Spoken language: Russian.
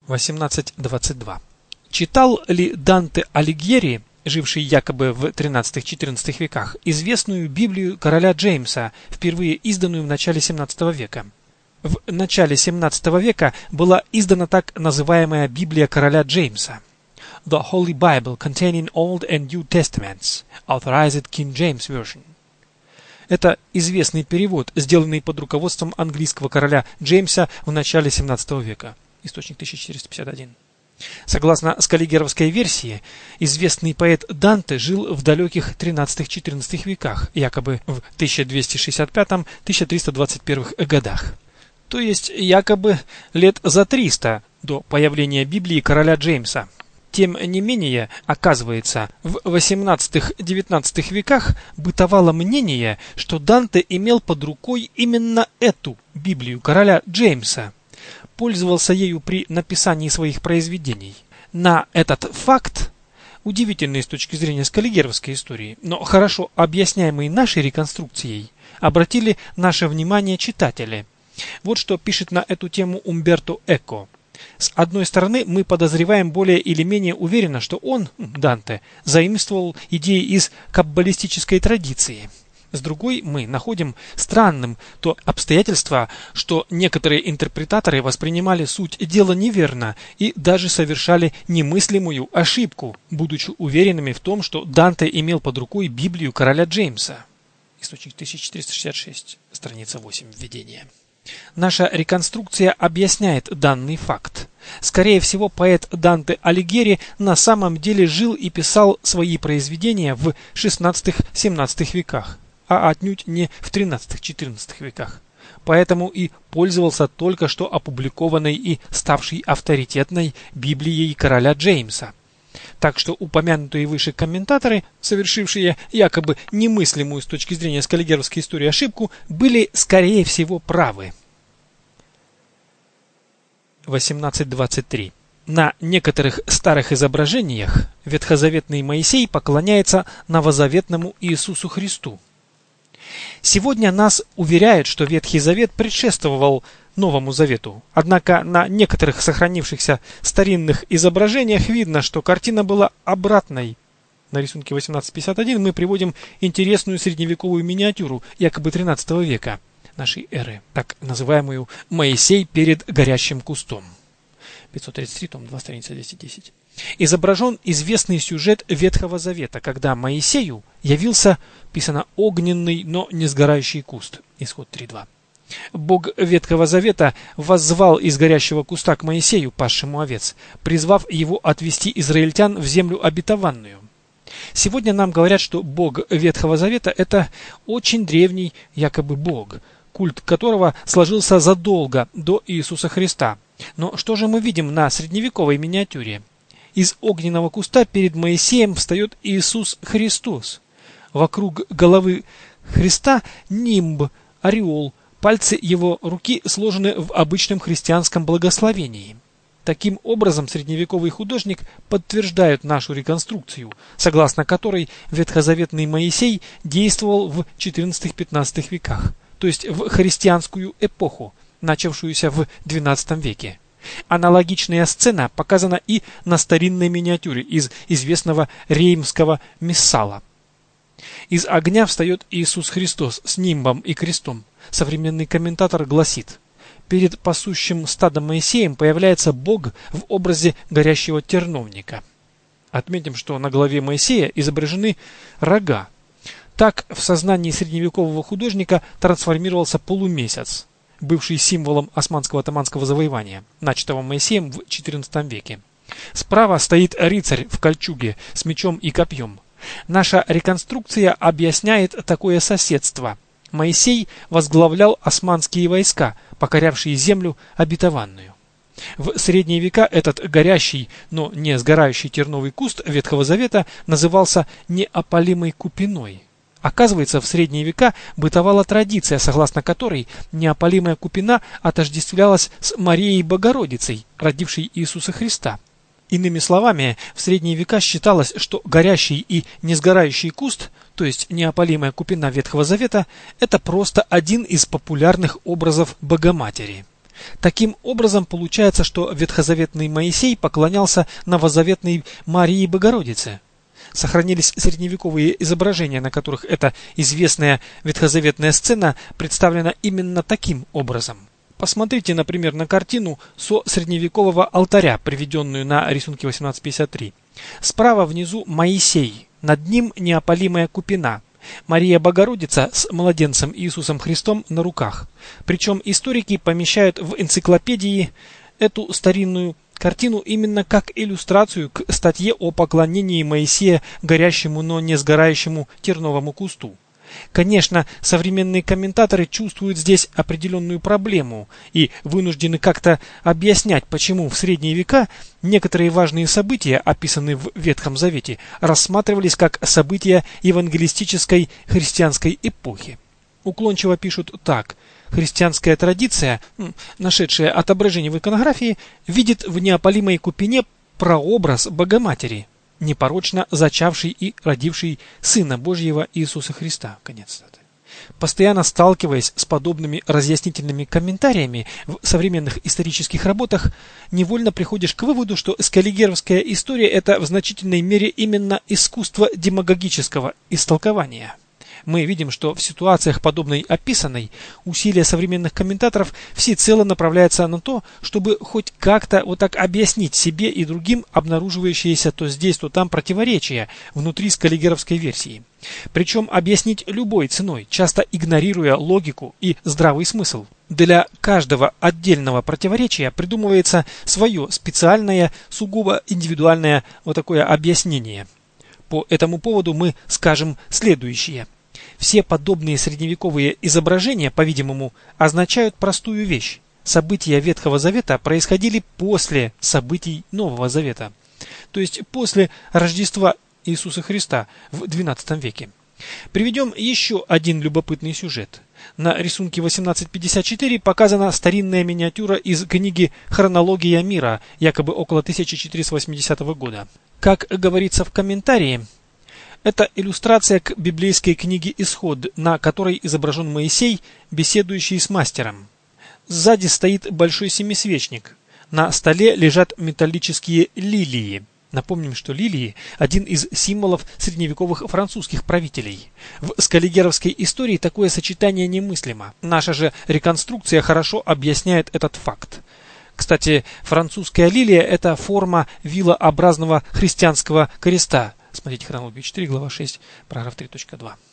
18.22. Читал ли Данте Алигьери, живший якобы в XIII-XIV веках, известную Библию короля Джеймса, впервые изданную в начале XVII века? В начале XVII века была издана так называемая Библия короля Джеймса. The Holy Bible containing Old and New Testaments, authorized King James Version. Это известный перевод, сделанный под руководством английского короля Джеймса в начале XVII века. Источник 1451. Согласно скаллигеровской версии, известный поэт Данте жил в далеких XIII-XIV веках, якобы в 1265-1321 годах. То есть якобы лет за 300 до появления Библии короля Джеймса. Тем не менее, оказывается, в XVIII-XIX веках бытовало мнение, что Данте имел под рукой именно эту Библию короля Джеймса. Пользовался ею при написании своих произведений. На этот факт, удивительный с точки зрения скаллигеровской истории, но хорошо объясняемый нашей реконструкцией, обратили наше внимание читатели. Вот что пишет на эту тему Умберто Эко. С одной стороны, мы подозреваем более или менее уверенно, что он, Данте, заимствовал идеи из каббалистической традиции. С другой, мы находим странным то обстоятельство, что некоторые интерпретаторы воспринимали суть дела неверно и даже совершали немыслимую ошибку, будучи уверенными в том, что Данте имел под рукой Библию короля Джеймса. Источник 1466, страница 8 введения. Наша реконструкция объясняет данный факт. Скорее всего, поэт Данте Алигьери на самом деле жил и писал свои произведения в XVI-XVII веках, а отнюдь не в XIII-XIV веках. Поэтому и пользовался только что опубликованной и ставшей авторитетной Библией короля Джеймса. Так что упомянутые выше комментаторы, совершившие якобы немыслимую с точки зрения скаллигеровской истории ошибку, были, скорее всего, правы. 18.23. На некоторых старых изображениях ветхозаветный Моисей поклоняется новозаветному Иисусу Христу. Сегодня нас уверяют, что Ветхий Завет предшествовал Новому Завету. Однако на некоторых сохранившихся старинных изображениях видно, что картина была обратной. На рисунке 1851 мы приводим интересную средневековую миниатюру якобы XIII века нашей эры, так называемую «Моисей перед горящим кустом». 533, том 2, страница 210. Изображен известный сюжет Ветхого Завета, когда Моисею явился, писано, огненный, но не сгорающий куст. Исход 3.2. Бог Ветхого Завета воззвал из горящего куста к Моисею, пасшему овец, призвав его отвести израильтян в землю обетованную. Сегодня нам говорят, что Бог Ветхого Завета – это очень древний якобы Бог, культ которого сложился задолго до Иисуса Христа. Но что же мы видим на средневековой миниатюре? Из огненного куста перед Моисеем встает Иисус Христос. Вокруг головы Христа нимб, ореол, пальцы его руки сложены в обычном христианском благословении. Таким образом, средневековый художник подтверждает нашу реконструкцию, согласно которой ветхозаветный Моисей действовал в XIV-XV веках, то есть в христианскую эпоху, начавшуюся в XII веке. Аналогичная сцена показана и на старинной миниатюре из известного реймского миссала. Из огня встает Иисус Христос с нимбом и крестом. Современный комментатор гласит: перед пасущим стадом Моисеем появляется Бог в образе горящего терновника. Отметим, что на голове Моисея изображены рога. Так в сознании средневекового художника трансформировался полумесяц, бывший символом османско-отоманского завоевания, начатого Моисеем в XIV веке. Справа стоит рыцарь в кольчуге с мечом и копьем. Наша реконструкция объясняет такое соседство. Моисей возглавлял османские войска, покорявшие землю обетованную. В средние века этот горящий, но не сгорающий терновый куст Ветхого Завета назывался неопалимой купиной. Оказывается, в средние века бытовала традиция, согласно которой неопалимая купина отождествлялась с Марией Богородицей, родившей Иисуса Христа. Иными словами, в средние века считалось, что горящий и несгорающий куст, то есть неопалимая купина Ветхого Завета, это просто один из популярных образов Богоматери. Таким образом, получается, что ветхозаветный Моисей поклонялся новозаветной Марии Богородице. Сохранились средневековые изображения, на которых эта известная ветхозаветная сцена представлена именно таким образом. Посмотрите, например, на картину со средневекового алтаря, приведенную на рисунке 1853. Справа внизу Моисей, над ним неопалимая купина. Мария Богородица с младенцем Иисусом Христом на руках. Причем историки помещают в энциклопедии эту старинную картину именно как иллюстрацию к статье о поклонении Моисея горящему, но не сгорающему терновому кусту. Конечно, современные комментаторы чувствуют здесь определенную проблему и вынуждены как-то объяснять, почему в средние века некоторые важные события, описанные в Ветхом Завете, рассматривались как события евангелистической христианской эпохи. Уклончиво пишут так: христианская традиция, нашедшая отображение в иконографии, видит в неопалимой купине прообраз Богоматери, непорочно зачавший и родивший Сына Божьего Иисуса Христа. Конец цитаты. Постоянно сталкиваясь с подобными разъяснительными комментариями в современных исторических работах, невольно приходишь к выводу, что скаллигеровская история – это в значительной мере именно искусство демагогического истолкования. Мы видим, что в ситуациях, подобной описанной, усилия современных комментаторов всецело направляются на то, чтобы хоть как-то вот так объяснить себе и другим обнаруживающиеся то здесь, то там противоречия внутри скаллигеровской версии. Причем объяснить любой ценой, часто игнорируя логику и здравый смысл. Для каждого отдельного противоречия придумывается свое специальное, сугубо индивидуальное вот такое объяснение. По этому поводу мы скажем следующее. Все подобные средневековые изображения, по-видимому, означают простую вещь. События Ветхого Завета происходили после событий Нового Завета, то есть после Рождества Иисуса Христа в XII веке. Приведем еще один любопытный сюжет. На рисунке 1854 показана старинная миниатюра из книги «Хронология мира», якобы около 1480 года. Как говорится в комментарии, это иллюстрация к библейской книге «Исход», на которой изображен Моисей, беседующий с мастером. Сзади стоит большой семисвечник. На столе лежат металлические лилии. Напомним, что лилии – один из символов средневековых французских правителей. В скаллигеровской истории такое сочетание немыслимо. Наша же реконструкция хорошо объясняет этот факт. Кстати, французская лилия – это форма вилообразного христианского креста. Смотрите хронологию 4, глава 6, параграф 3.2.